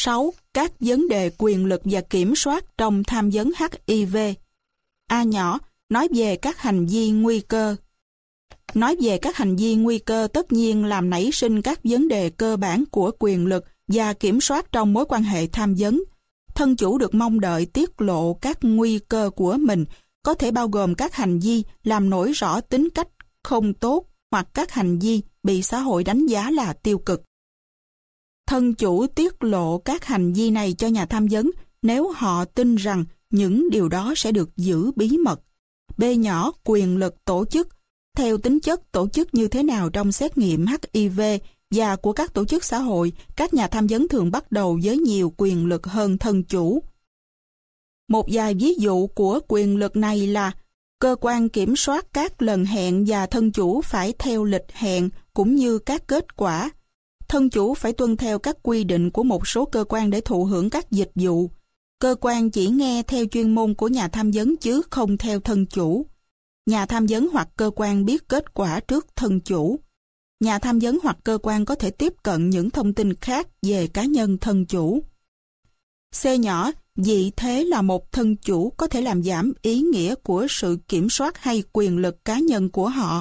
6. Các vấn đề quyền lực và kiểm soát trong tham vấn HIV. A nhỏ, nói về các hành vi nguy cơ. Nói về các hành vi nguy cơ tất nhiên làm nảy sinh các vấn đề cơ bản của quyền lực và kiểm soát trong mối quan hệ tham vấn. Thân chủ được mong đợi tiết lộ các nguy cơ của mình, có thể bao gồm các hành vi làm nổi rõ tính cách không tốt hoặc các hành vi bị xã hội đánh giá là tiêu cực. Thân chủ tiết lộ các hành vi này cho nhà tham vấn nếu họ tin rằng những điều đó sẽ được giữ bí mật. B nhỏ, quyền lực tổ chức. Theo tính chất tổ chức như thế nào trong xét nghiệm HIV và của các tổ chức xã hội, các nhà tham vấn thường bắt đầu với nhiều quyền lực hơn thân chủ. Một vài ví dụ của quyền lực này là cơ quan kiểm soát các lần hẹn và thân chủ phải theo lịch hẹn cũng như các kết quả. Thân chủ phải tuân theo các quy định của một số cơ quan để thụ hưởng các dịch vụ. Cơ quan chỉ nghe theo chuyên môn của nhà tham vấn chứ không theo thân chủ. Nhà tham vấn hoặc cơ quan biết kết quả trước thân chủ. Nhà tham vấn hoặc cơ quan có thể tiếp cận những thông tin khác về cá nhân thân chủ. C nhỏ, vị thế là một thân chủ có thể làm giảm ý nghĩa của sự kiểm soát hay quyền lực cá nhân của họ.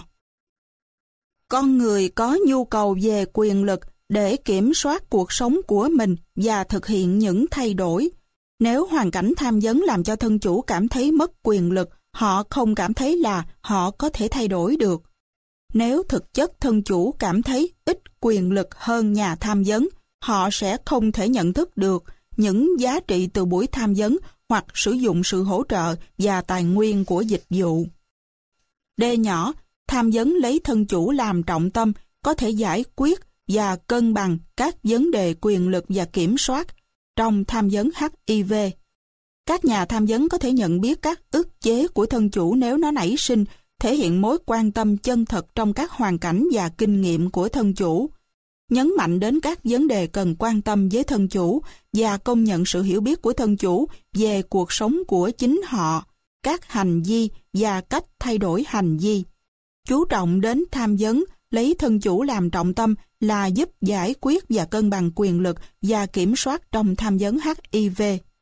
Con người có nhu cầu về quyền lực để kiểm soát cuộc sống của mình và thực hiện những thay đổi. Nếu hoàn cảnh tham vấn làm cho thân chủ cảm thấy mất quyền lực, họ không cảm thấy là họ có thể thay đổi được. Nếu thực chất thân chủ cảm thấy ít quyền lực hơn nhà tham vấn, họ sẽ không thể nhận thức được những giá trị từ buổi tham vấn hoặc sử dụng sự hỗ trợ và tài nguyên của dịch vụ. D nhỏ, tham vấn lấy thân chủ làm trọng tâm, có thể giải quyết và cân bằng các vấn đề quyền lực và kiểm soát trong tham vấn HIV. Các nhà tham vấn có thể nhận biết các ức chế của thân chủ nếu nó nảy sinh, thể hiện mối quan tâm chân thật trong các hoàn cảnh và kinh nghiệm của thân chủ, nhấn mạnh đến các vấn đề cần quan tâm với thân chủ và công nhận sự hiểu biết của thân chủ về cuộc sống của chính họ, các hành vi và cách thay đổi hành vi. Chú trọng đến tham vấn, lấy thân chủ làm trọng tâm là giúp giải quyết và cân bằng quyền lực và kiểm soát trong tham vấn HIV.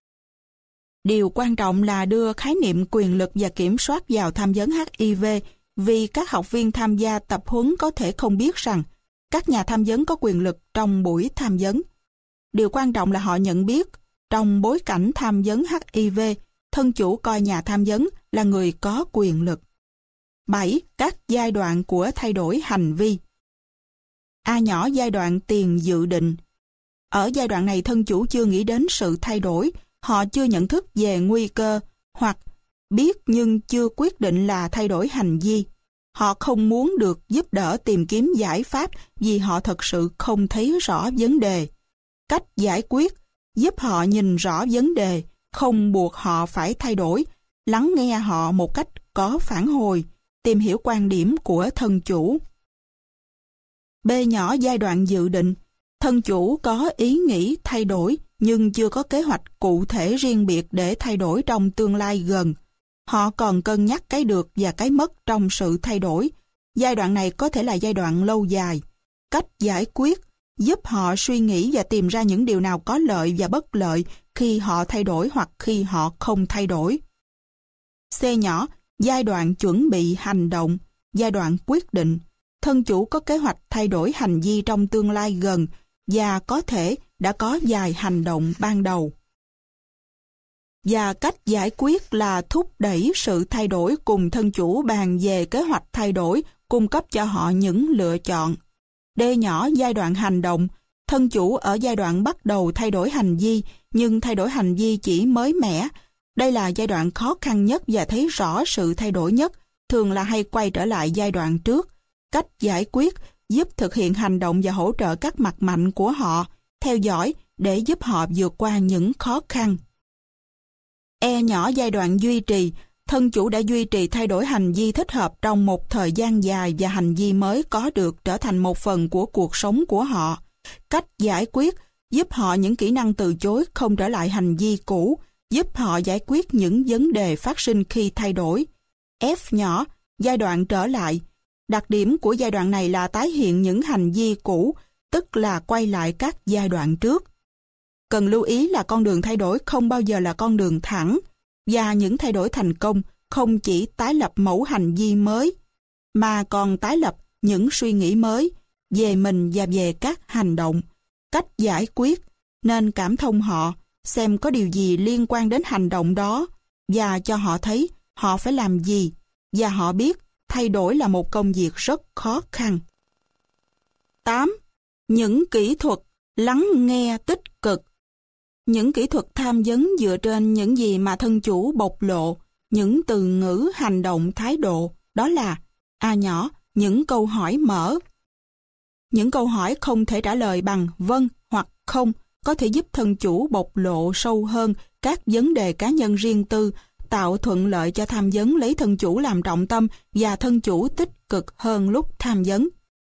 Điều quan trọng là đưa khái niệm quyền lực và kiểm soát vào tham vấn HIV vì các học viên tham gia tập huấn có thể không biết rằng các nhà tham vấn có quyền lực trong buổi tham vấn. Điều quan trọng là họ nhận biết trong bối cảnh tham vấn HIV, thân chủ coi nhà tham vấn là người có quyền lực. 7. Các giai đoạn của thay đổi hành vi. A nhỏ, giai đoạn tiền dự định. Ở giai đoạn này thân chủ chưa nghĩ đến sự thay đổi, họ chưa nhận thức về nguy cơ hoặc biết nhưng chưa quyết định là thay đổi hành vi. Họ không muốn được giúp đỡ tìm kiếm giải pháp vì họ thật sự không thấy rõ vấn đề. Cách giải quyết giúp họ nhìn rõ vấn đề, không buộc họ phải thay đổi, lắng nghe họ một cách có phản hồi, tìm hiểu quan điểm của thân chủ. B nhỏ, giai đoạn dự định. Thân chủ có ý nghĩ thay đổi nhưng chưa có kế hoạch cụ thể riêng biệt để thay đổi trong tương lai gần. Họ còn cân nhắc cái được và cái mất trong sự thay đổi. Giai đoạn này có thể là giai đoạn lâu dài. Cách giải quyết giúp họ suy nghĩ và tìm ra những điều nào có lợi và bất lợi khi họ thay đổi hoặc khi họ không thay đổi. C nhỏ, giai đoạn chuẩn bị hành động, giai đoạn quyết định. Thân chủ có kế hoạch thay đổi hành vi trong tương lai gần và có thể đã có vài hành động ban đầu. Và cách giải quyết là thúc đẩy sự thay đổi cùng thân chủ bàn về kế hoạch thay đổi, cung cấp cho họ những lựa chọn. D nhỏ, giai đoạn hành động. Thân chủ ở giai đoạn bắt đầu thay đổi hành vi, nhưng thay đổi hành vi chỉ mới mẻ. Đây là giai đoạn khó khăn nhất và thấy rõ sự thay đổi nhất, thường là hay quay trở lại giai đoạn trước. Cách giải quyết giúp thực hiện hành động và hỗ trợ các mặt mạnh của họ, theo dõi để giúp họ vượt qua những khó khăn. E nhỏ, giai đoạn duy trì. Thân chủ đã duy trì thay đổi hành vi thích hợp trong một thời gian dài và hành vi mới có được trở thành một phần của cuộc sống của họ. Cách giải quyết giúp họ những kỹ năng từ chối không trở lại hành vi cũ, giúp họ giải quyết những vấn đề phát sinh khi thay đổi. F nhỏ, giai đoạn trở lại. Đặc điểm của giai đoạn này là tái hiện những hành vi cũ, tức là quay lại các giai đoạn trước. Cần lưu ý là con đường thay đổi không bao giờ là con đường thẳng, và những thay đổi thành công không chỉ tái lập mẫu hành vi mới, mà còn tái lập những suy nghĩ mới về mình và về các hành động, cách giải quyết, nên cảm thông họ, xem có điều gì liên quan đến hành động đó, và cho họ thấy họ phải làm gì, và họ biết thay đổi là một công việc rất khó khăn. 8. Những kỹ thuật lắng nghe tích cực. Những kỹ thuật tham vấn dựa trên những gì mà thân chủ bộc lộ, những từ ngữ, hành động, thái độ, đó là A nhỏ, những câu hỏi mở. Những câu hỏi không thể trả lời bằng vâng hoặc không, có thể giúp thân chủ bộc lộ sâu hơn các vấn đề cá nhân riêng tư, tạo thuận lợi cho tham vấn lấy thân chủ làm trọng tâm và thân chủ tích cực hơn lúc tham vấn.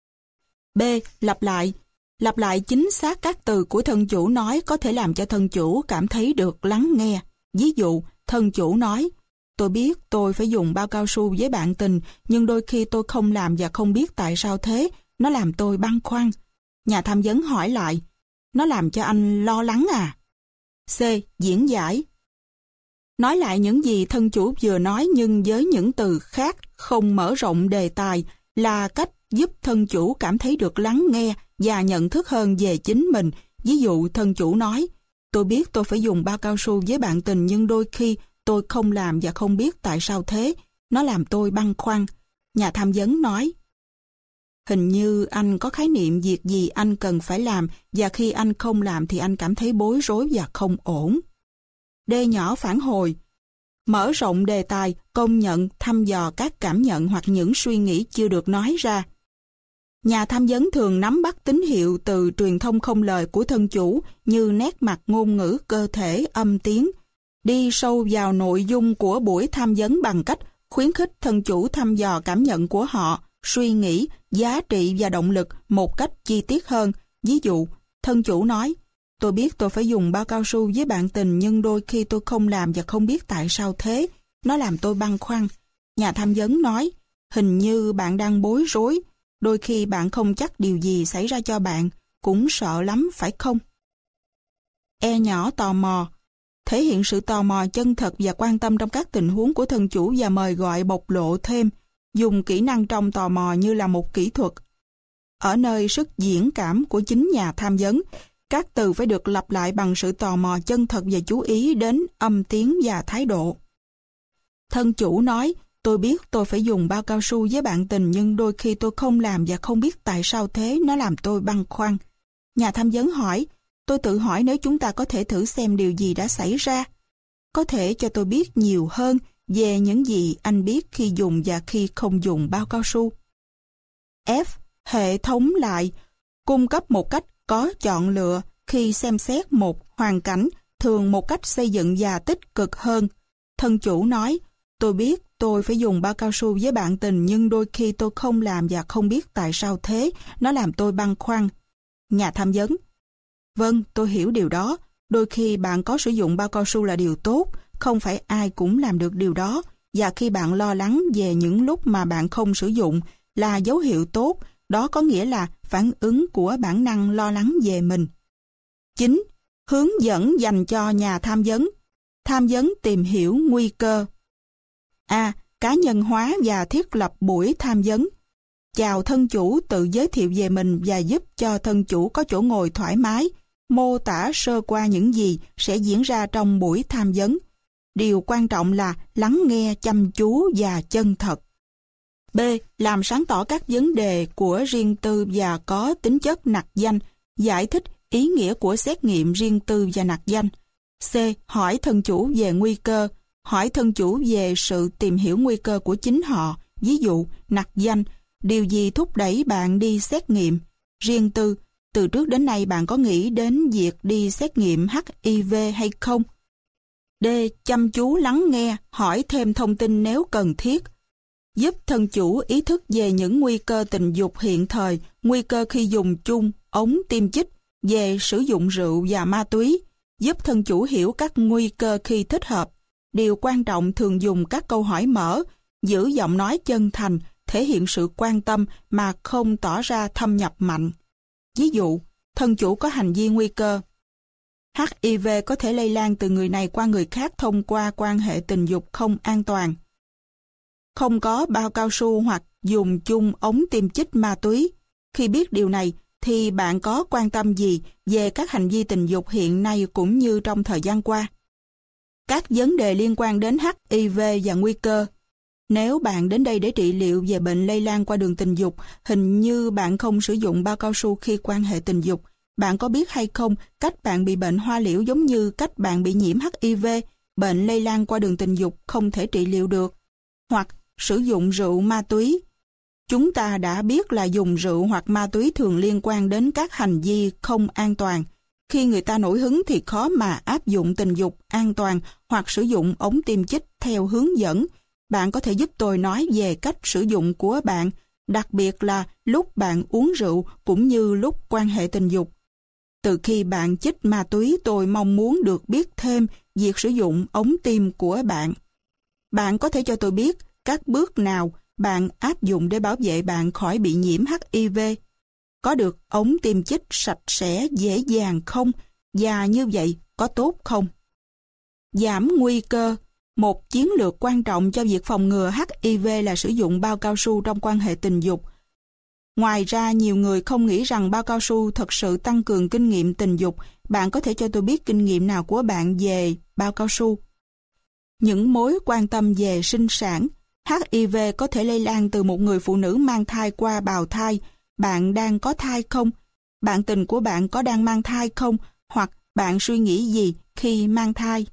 B. Lặp lại. Lặp lại chính xác các từ của thân chủ nói có thể làm cho thân chủ cảm thấy được lắng nghe. Ví dụ, thân chủ nói, tôi biết tôi phải dùng bao cao su với bạn tình, nhưng đôi khi tôi không làm và không biết tại sao thế, nó làm tôi băn khoăn. Nhà tham vấn hỏi lại, nó làm cho anh lo lắng à? C. Diễn giải. Nói lại những gì thân chủ vừa nói nhưng với những từ khác, không mở rộng đề tài, là cách giúp thân chủ cảm thấy được lắng nghe và nhận thức hơn về chính mình. Ví dụ thân chủ nói, tôi biết tôi phải dùng bao cao su với bạn tình nhưng đôi khi tôi không làm và không biết tại sao thế, nó làm tôi băn khoăn. Nhà tham vấn nói, hình như anh có khái niệm việc gì anh cần phải làm và khi anh không làm thì anh cảm thấy bối rối và không ổn. D nhỏ phản hồi. Mở rộng đề tài, công nhận, thăm dò các cảm nhận hoặc những suy nghĩ chưa được nói ra. Nhà tham vấn thường nắm bắt tín hiệu từ truyền thông không lời của thân chủ như nét mặt, ngôn ngữ, cơ thể, âm tiếng. Đi sâu vào nội dung của buổi tham vấn bằng cách khuyến khích thân chủ thăm dò cảm nhận của họ, suy nghĩ, giá trị và động lực một cách chi tiết hơn. Ví dụ, thân chủ nói, tôi biết tôi phải dùng bao cao su với bạn tình nhưng đôi khi tôi không làm và không biết tại sao thế, nó làm tôi băn khoăn. Nhà tham vấn nói, hình như bạn đang bối rối, đôi khi bạn không chắc điều gì xảy ra cho bạn, cũng sợ lắm phải không? E nhỏ tò mò. Thể hiện sự tò mò chân thật và quan tâm trong các tình huống của thân chủ và mời gọi bộc lộ thêm, dùng kỹ năng trong tò mò như là một kỹ thuật. Ở nơi sức diễn cảm của chính nhà tham vấn, các từ phải được lặp lại bằng sự tò mò chân thật và chú ý đến âm tiếng và thái độ. Thân chủ nói, tôi biết tôi phải dùng bao cao su với bạn tình nhưng đôi khi tôi không làm và không biết tại sao thế, nó làm tôi băn khoăn. Nhà tham vấn hỏi, tôi tự hỏi nếu chúng ta có thể thử xem điều gì đã xảy ra. Có thể cho tôi biết nhiều hơn về những gì anh biết khi dùng và khi không dùng bao cao su. F. Hệ thống lại. Cung cấp một cách có chọn lựa khi xem xét một hoàn cảnh, thường một cách xây dựng và tích cực hơn. Thân chủ nói, tôi biết tôi phải dùng bao cao su với bạn tình nhưng đôi khi tôi không làm và không biết tại sao thế, nó làm tôi băn khoăn. Nhà tham vấn, vâng, tôi hiểu điều đó. Đôi khi bạn có sử dụng bao cao su là điều tốt, không phải ai cũng làm được điều đó. Và khi bạn lo lắng về những lúc mà bạn không sử dụng là dấu hiệu tốt, đó có nghĩa là phản ứng của bản năng lo lắng về mình. 9. Hướng dẫn dành cho nhà tham vấn. Tham vấn tìm hiểu nguy cơ. A. Cá nhân hóa và thiết lập buổi tham vấn. Chào thân chủ, tự giới thiệu về mình và giúp cho thân chủ có chỗ ngồi thoải mái, mô tả sơ qua những gì sẽ diễn ra trong buổi tham vấn. Điều quan trọng là lắng nghe chăm chú và chân thật. B. Làm sáng tỏ các vấn đề của riêng tư và có tính chất nặc danh, giải thích ý nghĩa của xét nghiệm riêng tư và nặc danh. C. Hỏi thân chủ về nguy cơ, hỏi thân chủ về sự tìm hiểu nguy cơ của chính họ, ví dụ nặc danh, điều gì thúc đẩy bạn đi xét nghiệm. Riêng tư, từ trước đến nay bạn có nghĩ đến việc đi xét nghiệm HIV hay không? D. Chăm chú lắng nghe, hỏi thêm thông tin nếu cần thiết. Giúp thân chủ ý thức về những nguy cơ tình dục hiện thời, nguy cơ khi dùng chung, ống tiêm chích, về sử dụng rượu và ma túy. Giúp thân chủ hiểu các nguy cơ khi thích hợp. Điều quan trọng thường dùng các câu hỏi mở, giữ giọng nói chân thành, thể hiện sự quan tâm mà không tỏ ra thâm nhập mạnh. Ví dụ, thân chủ có hành vi nguy cơ. HIV có thể lây lan từ người này qua người khác thông qua quan hệ tình dục không an toàn. Không có bao cao su hoặc dùng chung ống tiêm chích ma túy. Khi biết điều này, thì bạn có quan tâm gì về các hành vi tình dục hiện nay cũng như trong thời gian qua? Các vấn đề liên quan đến HIV và nguy cơ. Nếu bạn đến đây để trị liệu về bệnh lây lan qua đường tình dục, hình như bạn không sử dụng bao cao su khi quan hệ tình dục. Bạn có biết hay không, cách bạn bị bệnh hoa liễu giống như cách bạn bị nhiễm HIV, bệnh lây lan qua đường tình dục không thể trị liệu được. Hoặc sử dụng rượu ma túy. Chúng ta đã biết là dùng rượu hoặc ma túy thường liên quan đến các hành vi không an toàn. Khi người ta nổi hứng thì khó mà áp dụng tình dục an toàn hoặc sử dụng ống tiêm chích theo hướng dẫn. Bạn có thể giúp tôi nói về cách sử dụng của bạn, đặc biệt là lúc bạn uống rượu cũng như lúc quan hệ tình dục. Từ khi bạn chích ma túy, tôi mong muốn được biết thêm việc sử dụng ống tiêm của bạn. Bạn có thể cho tôi biết các bước nào bạn áp dụng để bảo vệ bạn khỏi bị nhiễm HIV. Có được ống tiêm chích sạch sẽ dễ dàng không? Và như vậy có tốt không? Giảm nguy cơ. Một chiến lược quan trọng cho việc phòng ngừa HIV là sử dụng bao cao su trong quan hệ tình dục. Ngoài ra, nhiều người không nghĩ rằng bao cao su thật sự tăng cường kinh nghiệm tình dục. Bạn có thể cho tôi biết kinh nghiệm nào của bạn về bao cao su? Những mối quan tâm về sinh sản. HIV có thể lây lan từ một người phụ nữ mang thai qua bào thai. Bạn đang có thai không? Bạn tình của bạn có đang mang thai không? Hoặc bạn suy nghĩ gì khi mang thai?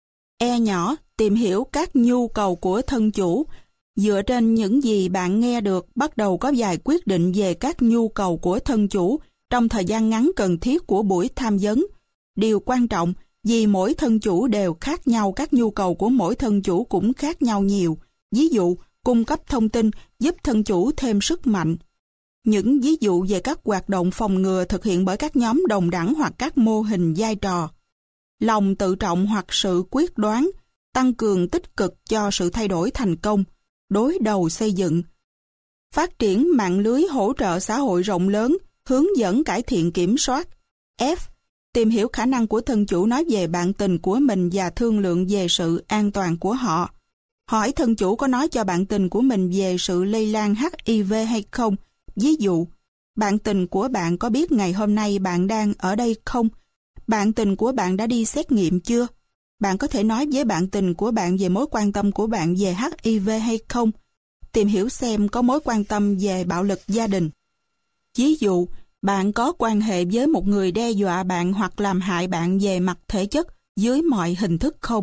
Nhỏ, tìm hiểu các nhu cầu của thân chủ. Dựa trên những gì bạn nghe được, bắt đầu có vài quyết định về các nhu cầu của thân chủ trong thời gian ngắn cần thiết của buổi tham vấn. Điều quan trọng, vì mỗi thân chủ đều khác nhau, các nhu cầu của mỗi thân chủ cũng khác nhau nhiều. Ví dụ, cung cấp thông tin giúp thân chủ thêm sức mạnh. Những ví dụ về các hoạt động phòng ngừa thực hiện bởi các nhóm đồng đẳng hoặc các mô hình vai trò. Lòng tự trọng hoặc sự quyết đoán, tăng cường tích cực cho sự thay đổi thành công, đối đầu xây dựng. Phát triển mạng lưới hỗ trợ xã hội rộng lớn, hướng dẫn cải thiện kiểm soát. F. Tìm hiểu khả năng của thân chủ nói về bạn tình của mình và thương lượng về sự an toàn của họ. Hỏi thân chủ có nói cho bạn tình của mình về sự lây lan HIV hay không. Ví dụ, bạn tình của bạn có biết ngày hôm nay bạn đang ở đây không? Bạn tình của bạn đã đi xét nghiệm chưa? Bạn có thể nói với bạn tình của bạn về mối quan tâm của bạn về HIV hay không? Tìm hiểu xem có mối quan tâm về bạo lực gia đình. Ví dụ, bạn có quan hệ với một người đe dọa bạn hoặc làm hại bạn về mặt thể chất dưới mọi hình thức không?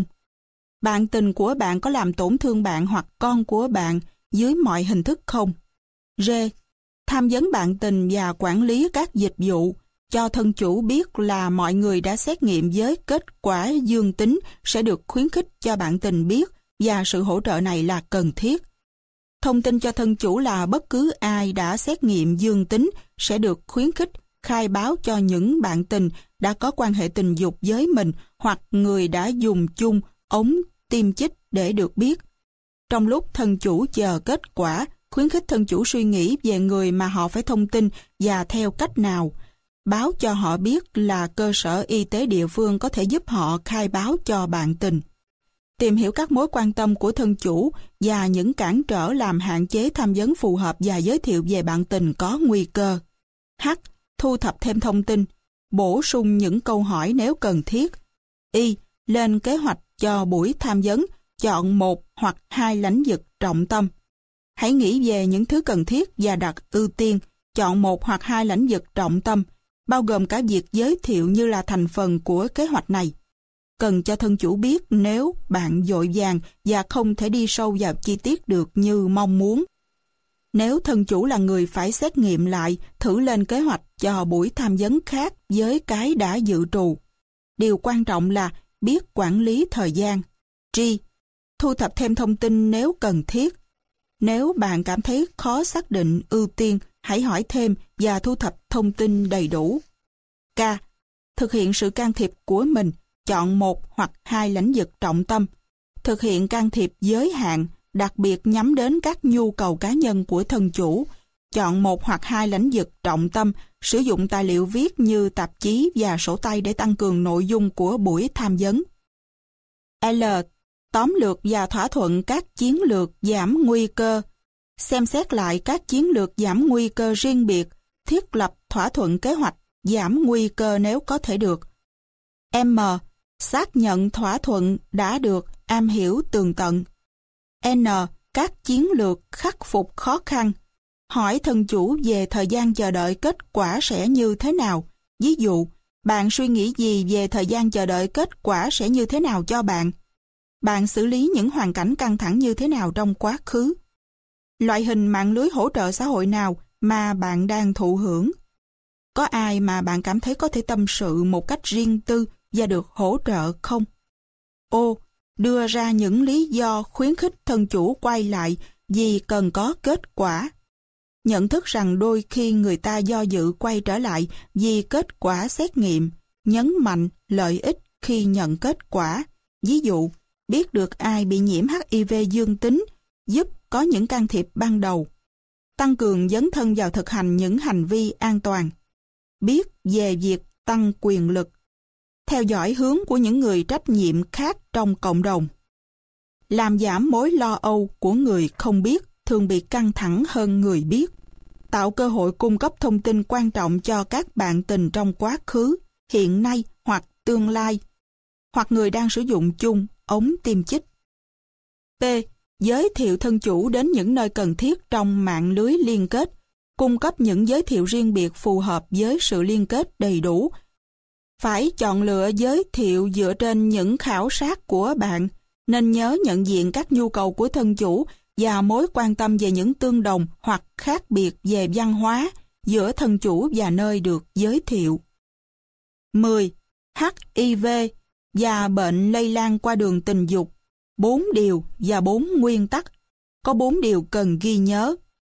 Bạn tình của bạn có làm tổn thương bạn hoặc con của bạn dưới mọi hình thức không? R. Tham vấn bạn tình và quản lý các dịch vụ. Cho thân chủ biết là mọi người đã xét nghiệm với kết quả dương tính sẽ được khuyến khích cho bạn tình biết và sự hỗ trợ này là cần thiết. Thông tin cho thân chủ là bất cứ ai đã xét nghiệm dương tính sẽ được khuyến khích khai báo cho những bạn tình đã có quan hệ tình dục với mình hoặc người đã dùng chung ống tiêm chích để được biết. Trong lúc thân chủ chờ kết quả, khuyến khích thân chủ suy nghĩ về người mà họ phải thông tin và theo cách nào. Báo cho họ biết là cơ sở y tế địa phương có thể giúp họ khai báo cho bạn tình. Tìm hiểu các mối quan tâm của thân chủ và những cản trở làm hạn chế tham vấn phù hợp và giới thiệu về bạn tình có nguy cơ. H. Thu thập thêm thông tin. Bổ sung những câu hỏi nếu cần thiết. Y. Lên kế hoạch cho buổi tham vấn. Chọn một hoặc hai lĩnh vực trọng tâm. Hãy nghĩ về những thứ cần thiết và đặt ưu tiên. Chọn một hoặc hai lĩnh vực trọng tâm, bao gồm cả việc giới thiệu như là thành phần của kế hoạch này. Cần cho thân chủ biết nếu bạn vội vàng và không thể đi sâu vào chi tiết được như mong muốn. Nếu thân chủ là người phải xét nghiệm lại, thử lên kế hoạch cho buổi tham vấn khác với cái đã dự trù. Điều quan trọng là biết quản lý thời gian. G. Thu thập thêm thông tin nếu cần thiết. Nếu bạn cảm thấy khó xác định ưu tiên, hãy hỏi thêm và thu thập thông tin đầy đủ. K. Thực hiện sự can thiệp của mình. Chọn một hoặc hai lĩnh vực trọng tâm. Thực hiện can thiệp giới hạn, đặc biệt nhắm đến các nhu cầu cá nhân của thân chủ. Chọn một hoặc hai lĩnh vực trọng tâm sử dụng tài liệu viết như tạp chí và sổ tay để tăng cường nội dung của buổi tham vấn. L. Tóm lược và thỏa thuận các chiến lược giảm nguy cơ. Xem xét lại các chiến lược giảm nguy cơ riêng biệt, thiết lập thỏa thuận kế hoạch giảm nguy cơ nếu có thể được. M. Xác nhận thỏa thuận đã được am hiểu tường tận. N. Các chiến lược khắc phục khó khăn. Hỏi thân chủ về thời gian chờ đợi kết quả sẽ như thế nào. Ví dụ, bạn suy nghĩ gì về thời gian chờ đợi kết quả sẽ như thế nào cho bạn? Bạn xử lý những hoàn cảnh căng thẳng như thế nào trong quá khứ? Loại hình mạng lưới hỗ trợ xã hội nào mà bạn đang thụ hưởng? Có ai mà bạn cảm thấy có thể tâm sự một cách riêng tư và được hỗ trợ không? O. Đưa ra những lý do khuyến khích thân chủ quay lại vì cần có kết quả. Nhận thức rằng đôi khi người ta do dự quay trở lại vì kết quả xét nghiệm, nhấn mạnh lợi ích khi nhận kết quả. Ví dụ, biết được ai bị nhiễm HIV dương tính, giúp có những can thiệp ban đầu. Tăng cường dấn thân vào thực hành những hành vi an toàn. Biết về việc tăng quyền lực. Theo dõi hướng của những người trách nhiệm khác trong cộng đồng. Làm giảm mối lo âu của người không biết, thường bị căng thẳng hơn người biết. Tạo cơ hội cung cấp thông tin quan trọng cho các bạn tình trong quá khứ, hiện nay hoặc tương lai, hoặc người đang sử dụng chung ống tiêm chích. P. Giới thiệu thân chủ đến những nơi cần thiết trong mạng lưới liên kết, cung cấp những giới thiệu riêng biệt phù hợp với sự liên kết đầy đủ. Phải chọn lựa giới thiệu dựa trên những khảo sát của bạn, nên nhớ nhận diện các nhu cầu của thân chủ và mối quan tâm về những tương đồng hoặc khác biệt về văn hóa giữa thân chủ và nơi được giới thiệu. 10. HIV và bệnh lây lan qua đường tình dục. 4 điều và 4 nguyên tắc. Có 4 điều cần ghi nhớ.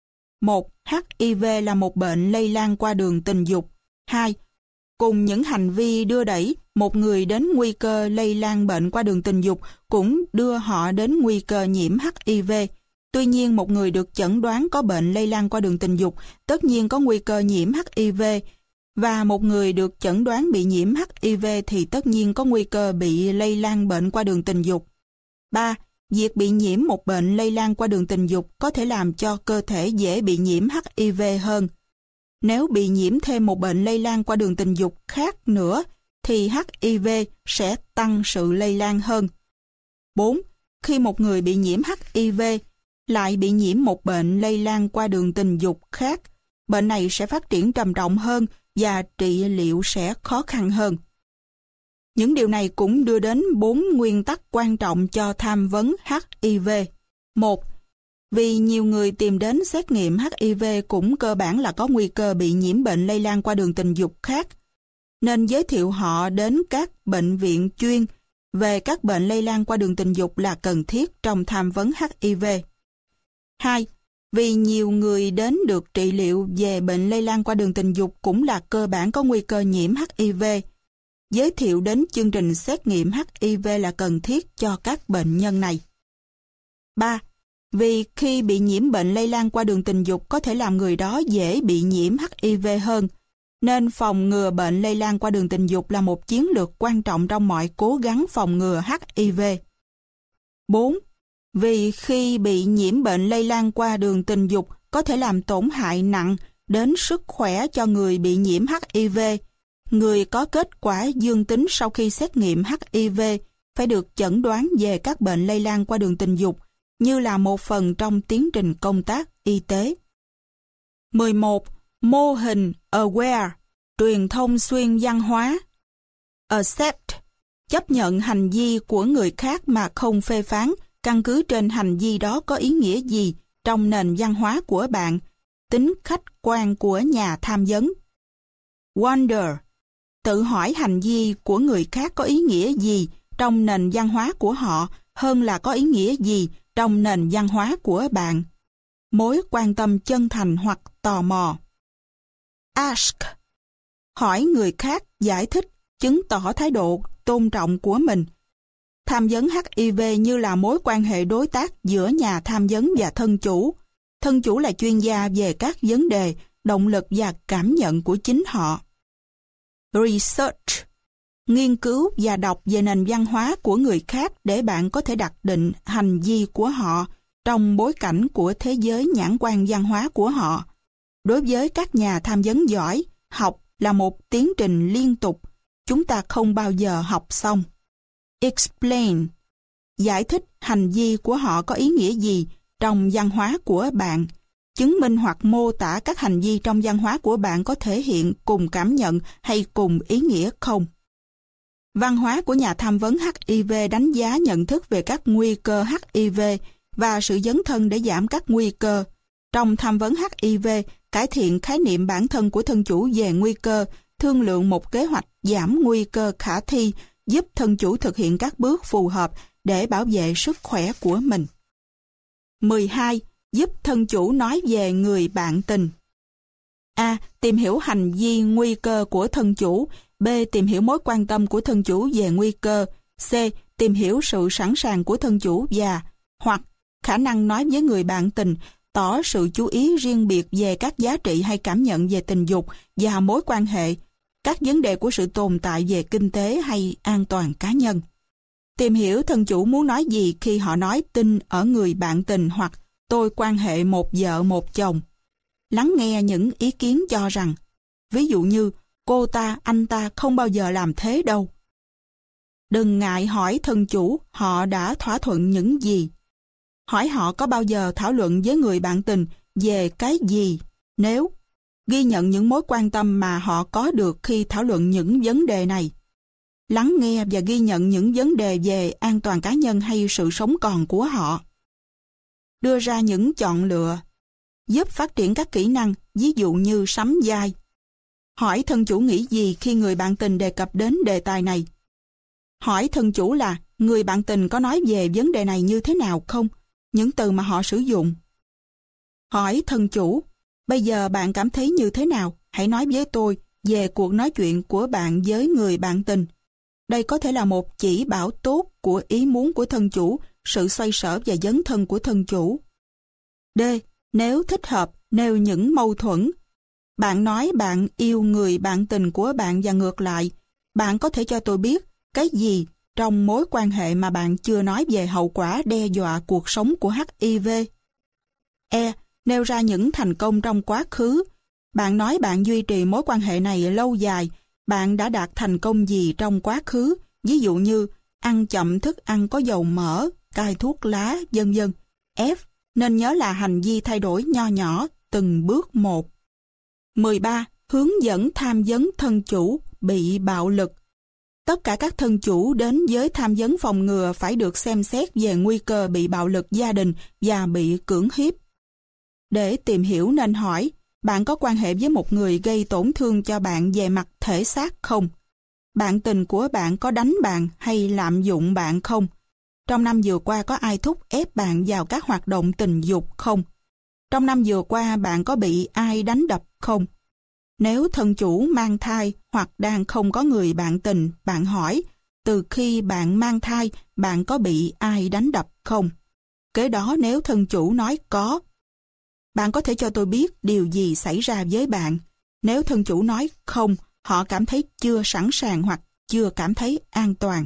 1. HIV là một bệnh lây lan qua đường tình dục. 2. Cùng những hành vi đưa đẩy một người đến nguy cơ lây lan bệnh qua đường tình dục cũng đưa họ đến nguy cơ nhiễm HIV. Tuy nhiên, một người được chẩn đoán có bệnh lây lan qua đường tình dục tất nhiên có nguy cơ nhiễm HIV, và một người được chẩn đoán bị nhiễm HIV thì tất nhiên có nguy cơ bị lây lan bệnh qua đường tình dục. 3. Việc bị nhiễm một bệnh lây lan qua đường tình dục có thể làm cho cơ thể dễ bị nhiễm HIV hơn. Nếu bị nhiễm thêm một bệnh lây lan qua đường tình dục khác nữa, thì HIV sẽ tăng sự lây lan hơn. 4. Khi một người bị nhiễm HIV lại bị nhiễm một bệnh lây lan qua đường tình dục khác, bệnh này sẽ phát triển trầm trọng hơn và trị liệu sẽ khó khăn hơn. Những điều này cũng đưa đến 4 nguyên tắc quan trọng cho tham vấn HIV. 1. Vì nhiều người tìm đến xét nghiệm HIV cũng cơ bản là có nguy cơ bị nhiễm bệnh lây lan qua đường tình dục khác, nên giới thiệu họ đến các bệnh viện chuyên về các bệnh lây lan qua đường tình dục là cần thiết trong tham vấn HIV. 2. Vì nhiều người đến được trị liệu về bệnh lây lan qua đường tình dục cũng là cơ bản có nguy cơ nhiễm HIV. Giới thiệu đến chương trình xét nghiệm HIV là cần thiết cho các bệnh nhân này. 3. Vì khi bị nhiễm bệnh lây lan qua đường tình dục có thể làm người đó dễ bị nhiễm HIV hơn, nên phòng ngừa bệnh lây lan qua đường tình dục là một chiến lược quan trọng trong mọi cố gắng phòng ngừa HIV. 4. Vì khi bị nhiễm bệnh lây lan qua đường tình dục có thể làm tổn hại nặng đến sức khỏe cho người bị nhiễm HIV. Người có kết quả dương tính sau khi xét nghiệm HIV phải được chẩn đoán về các bệnh lây lan qua đường tình dục như là một phần trong tiến trình công tác y tế. 11. Mô hình Aware, truyền thông xuyên văn hóa. Accept, chấp nhận hành vi của người khác mà không phê phán, căn cứ trên hành vi đó có ý nghĩa gì trong nền văn hóa của bạn, tính khách quan của nhà tham vấn. Wonder, tự hỏi hành vi của người khác có ý nghĩa gì trong nền văn hóa của họ hơn là có ý nghĩa gì trong nền văn hóa của bạn. Mối quan tâm chân thành hoặc tò mò. Ask, hỏi người khác giải thích, chứng tỏ thái độ tôn trọng của mình. Tham vấn HIV như là mối quan hệ đối tác giữa nhà tham vấn và thân chủ. Thân chủ là chuyên gia về các vấn đề, động lực và cảm nhận của chính họ. Research, nghiên cứu và đọc về nền văn hóa của người khác để bạn có thể đặt định hành vi của họ trong bối cảnh của thế giới nhãn quan văn hóa của họ. Đối với các nhà tham vấn giỏi, học là một tiến trình liên tục. Chúng ta không bao giờ học xong. Explain, giải thích hành vi của họ có ý nghĩa gì trong văn hóa của bạn. Chứng minh hoặc mô tả các hành vi trong văn hóa của bạn có thể hiện cùng cảm nhận hay cùng ý nghĩa không. Văn hóa của nhà tham vấn HIV đánh giá nhận thức về các nguy cơ HIV và sự dấn thân để giảm các nguy cơ. Trong tham vấn HIV, cải thiện khái niệm bản thân của thân chủ về nguy cơ, thương lượng một kế hoạch giảm nguy cơ khả thi, giúp thân chủ thực hiện các bước phù hợp để bảo vệ sức khỏe của mình. 12. Giúp thân chủ nói về người bạn tình. A. Tìm hiểu hành vi nguy cơ của thân chủ. B. Tìm hiểu mối quan tâm của thân chủ về nguy cơ. C. Tìm hiểu sự sẵn sàng của thân chủ và hoặc khả năng nói với người bạn tình, tỏ sự chú ý riêng biệt về các giá trị hay cảm nhận về tình dục và mối quan hệ, các vấn đề của sự tồn tại về kinh tế hay an toàn cá nhân. Tìm hiểu thân chủ muốn nói gì khi họ nói tin ở người bạn tình hoặc tôi quan hệ một vợ một chồng. Lắng nghe những ý kiến cho rằng, ví dụ như cô ta, anh ta không bao giờ làm thế đâu. Đừng ngại hỏi thân chủ họ đã thỏa thuận những gì. Hỏi họ có bao giờ thảo luận với người bạn tình về cái gì nếu. Ghi nhận những mối quan tâm mà họ có được khi thảo luận những vấn đề này. Lắng nghe và ghi nhận những vấn đề về an toàn cá nhân hay sự sống còn của họ. Đưa ra những chọn lựa. Giúp phát triển các kỹ năng, ví dụ như sắm vai. Hỏi thân chủ nghĩ gì khi người bạn tình đề cập đến đề tài này. Hỏi thân chủ là người bạn tình có nói về vấn đề này như thế nào không? Những từ mà họ sử dụng. Hỏi thân chủ, bây giờ bạn cảm thấy như thế nào? Hãy nói với tôi về cuộc nói chuyện của bạn với người bạn tình. Đây có thể là một chỉ bảo tốt của ý muốn của thân chủ, sự xoay sở và dấn thân của thân chủ. D. Nếu thích hợp, nêu những mâu thuẫn. Bạn nói bạn yêu người bạn tình của bạn và ngược lại. Bạn có thể cho tôi biết cái gì trong mối quan hệ mà bạn chưa nói về hậu quả đe dọa cuộc sống của HIV. E. Nêu ra những thành công trong quá khứ. Bạn nói bạn duy trì mối quan hệ này lâu dài. Bạn đã đạt thành công gì trong quá khứ, ví dụ như ăn chậm thức ăn có dầu mỡ, cai thuốc lá, vân vân. F. Nên nhớ là hành vi thay đổi nho nhỏ, từng bước một. 13. Hướng dẫn tham vấn thân chủ bị bạo lực. Tất cả các thân chủ đến với tham vấn phòng ngừa phải được xem xét về nguy cơ bị bạo lực gia đình và bị cưỡng hiếp. Để tìm hiểu nên hỏi, bạn có quan hệ với một người gây tổn thương cho bạn về mặt thể xác không? Bạn tình của bạn có đánh bạn hay lạm dụng bạn không? Trong năm vừa qua có ai thúc ép bạn vào các hoạt động tình dục không? Trong năm vừa qua bạn có bị ai đánh đập không? Nếu thân chủ mang thai hoặc đang không có người bạn tình, bạn hỏi, từ khi bạn mang thai, bạn có bị ai đánh đập không? Kế đó nếu thân chủ nói có, bạn có thể cho tôi biết điều gì xảy ra với bạn. Nếu thân chủ nói không, họ cảm thấy chưa sẵn sàng hoặc chưa cảm thấy an toàn.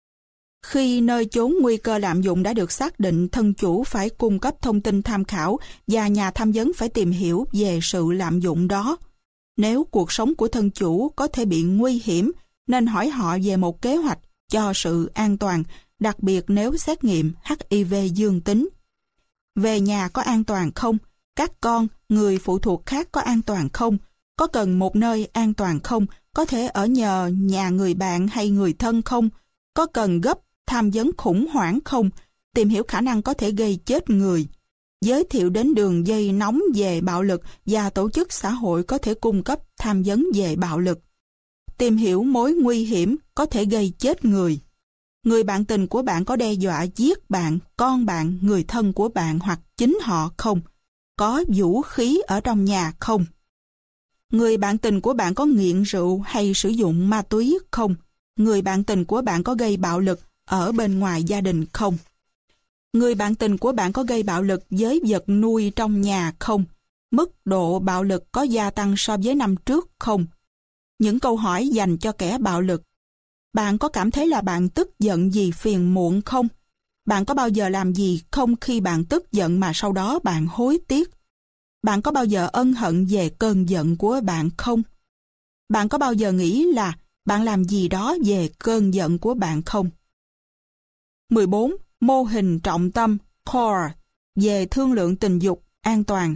Khi nơi chốn nguy cơ lạm dụng đã được xác định, thân chủ phải cung cấp thông tin tham khảo và nhà tham vấn phải tìm hiểu về sự lạm dụng đó. Nếu cuộc sống của thân chủ có thể bị nguy hiểm, nên hỏi họ về một kế hoạch cho sự an toàn, đặc biệt nếu xét nghiệm HIV dương tính. Về nhà có an toàn không? Các con, người phụ thuộc khác có an toàn không? Có cần một nơi an toàn không? Có thể ở nhờ nhà người bạn hay người thân không? Có cần gấp tham vấn khủng hoảng không? Tìm hiểu khả năng có thể gây chết người. Giới thiệu đến đường dây nóng về bạo lực và tổ chức xã hội có thể cung cấp tham vấn về bạo lực. Tìm hiểu mối nguy hiểm có thể gây chết người. Người bạn tình của bạn có đe dọa giết bạn, con bạn, người thân của bạn hoặc chính họ không? Có vũ khí ở trong nhà không? Người bạn tình của bạn có nghiện rượu hay sử dụng ma túy không? Người bạn tình của bạn có gây bạo lực ở bên ngoài gia đình không? Người bạn tình của bạn có gây bạo lực với vật nuôi trong nhà không? mức độ bạo lực có gia tăng so với năm trước không? Những câu hỏi dành cho kẻ bạo lực. Bạn có cảm thấy là bạn tức giận vì phiền muộn không? Bạn có bao giờ làm gì không khi bạn tức giận mà sau đó bạn hối tiếc? Bạn có bao giờ ân hận về cơn giận của bạn không? Bạn có bao giờ nghĩ là bạn làm gì đó về cơn giận của bạn không? 14. Mô hình trọng tâm CORE về thương lượng tình dục an toàn.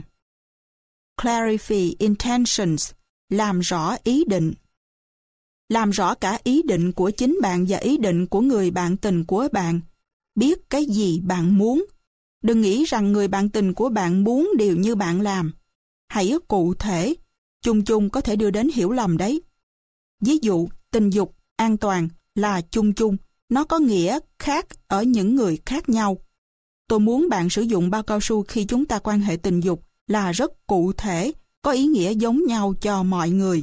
Clarify intentions, làm rõ ý định. Làm rõ cả ý định của chính bạn và ý định của người bạn tình của bạn. Biết cái gì bạn muốn. Đừng nghĩ rằng người bạn tình của bạn muốn điều như bạn làm. Hãy cụ thể, chung chung có thể đưa đến hiểu lầm đấy. Ví dụ, tình dục, an toàn là chung chung, nó có nghĩa khác ở những người khác nhau. Tôi muốn bạn sử dụng bao cao su khi chúng ta quan hệ tình dục là rất cụ thể, có ý nghĩa giống nhau cho mọi người.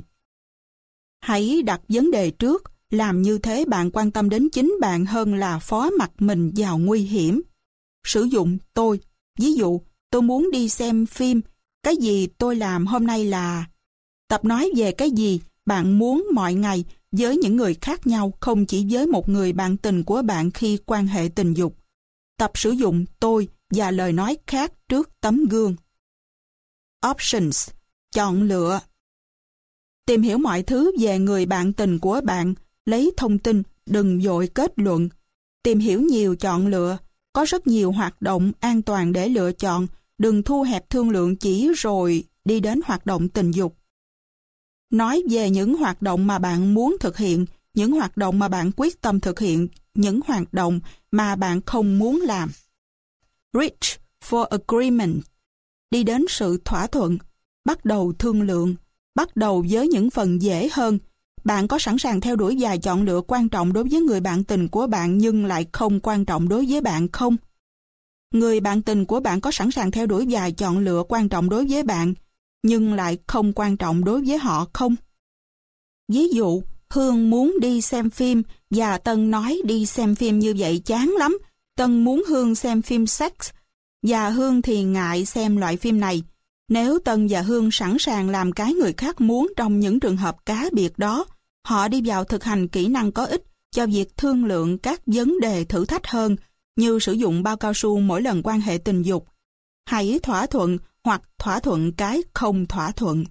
Hãy đặt vấn đề trước, làm như thế bạn quan tâm đến chính bạn hơn là phó mặc mình vào nguy hiểm. Sử dụng tôi, ví dụ, tôi muốn đi xem phim, cái gì tôi làm hôm nay là... Tập nói về cái gì bạn muốn mọi ngày với những người khác nhau, không chỉ với một người bạn tình của bạn khi quan hệ tình dục. Tập sử dụng tôi và lời nói khác trước tấm gương. Options, chọn lựa. Tìm hiểu mọi thứ về người bạn tình của bạn, lấy thông tin, đừng vội kết luận. Tìm hiểu nhiều chọn lựa, có rất nhiều hoạt động an toàn để lựa chọn, đừng thu hẹp thương lượng chỉ rồi đi đến hoạt động tình dục. Nói về những hoạt động mà bạn muốn thực hiện, những hoạt động mà bạn quyết tâm thực hiện, những hoạt động mà bạn không muốn làm. Reach for agreement, đi đến sự thỏa thuận, bắt đầu thương lượng, bắt đầu với những phần dễ hơn. Bạn có sẵn sàng theo đuổi vài chọn lựa quan trọng đối với người bạn tình của bạn nhưng lại không quan trọng đối với bạn không? Người bạn tình của bạn có sẵn sàng theo đuổi vài chọn lựa quan trọng đối với bạn nhưng lại không quan trọng đối với họ không? Ví dụ, Hương muốn đi xem phim và Tân nói đi xem phim như vậy chán lắm. Tân muốn Hương xem phim sex và Hương thì ngại xem loại phim này. Nếu Tân và Hương sẵn sàng làm cái người khác muốn trong những trường hợp cá biệt đó, họ đi vào thực hành kỹ năng có ích cho việc thương lượng các vấn đề thử thách hơn như sử dụng bao cao su mỗi lần quan hệ tình dục. Hãy thỏa thuận hoặc thỏa thuận cái không thỏa thuận.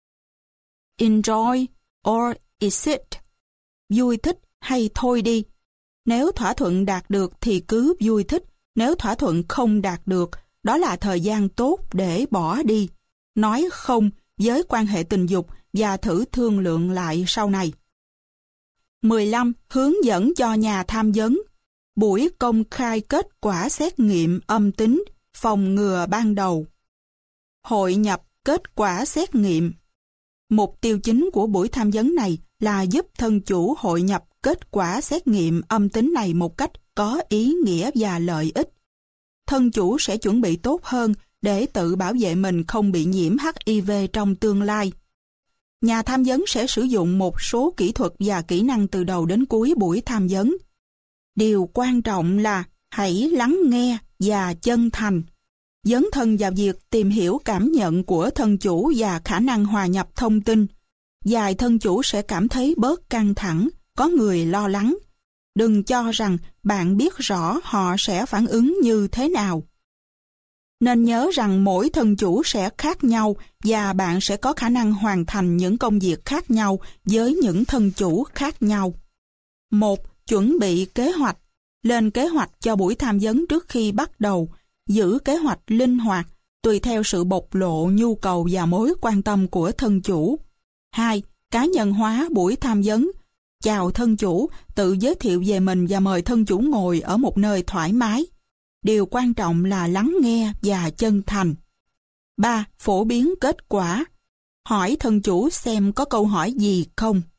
Enjoy or is it? Vui thích hay thôi đi. Nếu thỏa thuận đạt được thì cứ vui thích. Nếu thỏa thuận không đạt được, đó là thời gian tốt để bỏ đi. Nói không với quan hệ tình dục và thử thương lượng lại sau này. 15. Hướng dẫn cho nhà tham vấn. Buổi công khai kết quả xét nghiệm âm tính, phòng ngừa ban đầu. Hội nhập kết quả xét nghiệm. Mục tiêu chính của buổi tham vấn này là giúp thân chủ hội nhập kết quả xét nghiệm âm tính này một cách có ý nghĩa và lợi ích. Thân chủ sẽ chuẩn bị tốt hơn để tự bảo vệ mình không bị nhiễm HIV trong tương lai. Nhà tham vấn sẽ sử dụng một số kỹ thuật và kỹ năng từ đầu đến cuối buổi tham vấn. Điều quan trọng là hãy lắng nghe và chân thành. Dấn thân vào việc tìm hiểu cảm nhận của thân chủ và khả năng hòa nhập thông tin. Vài thân chủ sẽ cảm thấy bớt căng thẳng, có người lo lắng. Đừng cho rằng bạn biết rõ họ sẽ phản ứng như thế nào. Nên nhớ rằng mỗi thân chủ sẽ khác nhau và bạn sẽ có khả năng hoàn thành những công việc khác nhau với những thân chủ khác nhau. 1. Chuẩn bị kế hoạch. Lên kế hoạch cho buổi tham vấn trước khi bắt đầu. Giữ kế hoạch linh hoạt, tùy theo sự bộc lộ, nhu cầu và mối quan tâm của thân chủ. 2. Cá nhân hóa buổi tham vấn. Chào thân chủ, tự giới thiệu về mình và mời thân chủ ngồi ở một nơi thoải mái. Điều quan trọng là lắng nghe và chân thành. 3. Phổ biến kết quả. Hỏi thân chủ xem có câu hỏi gì không.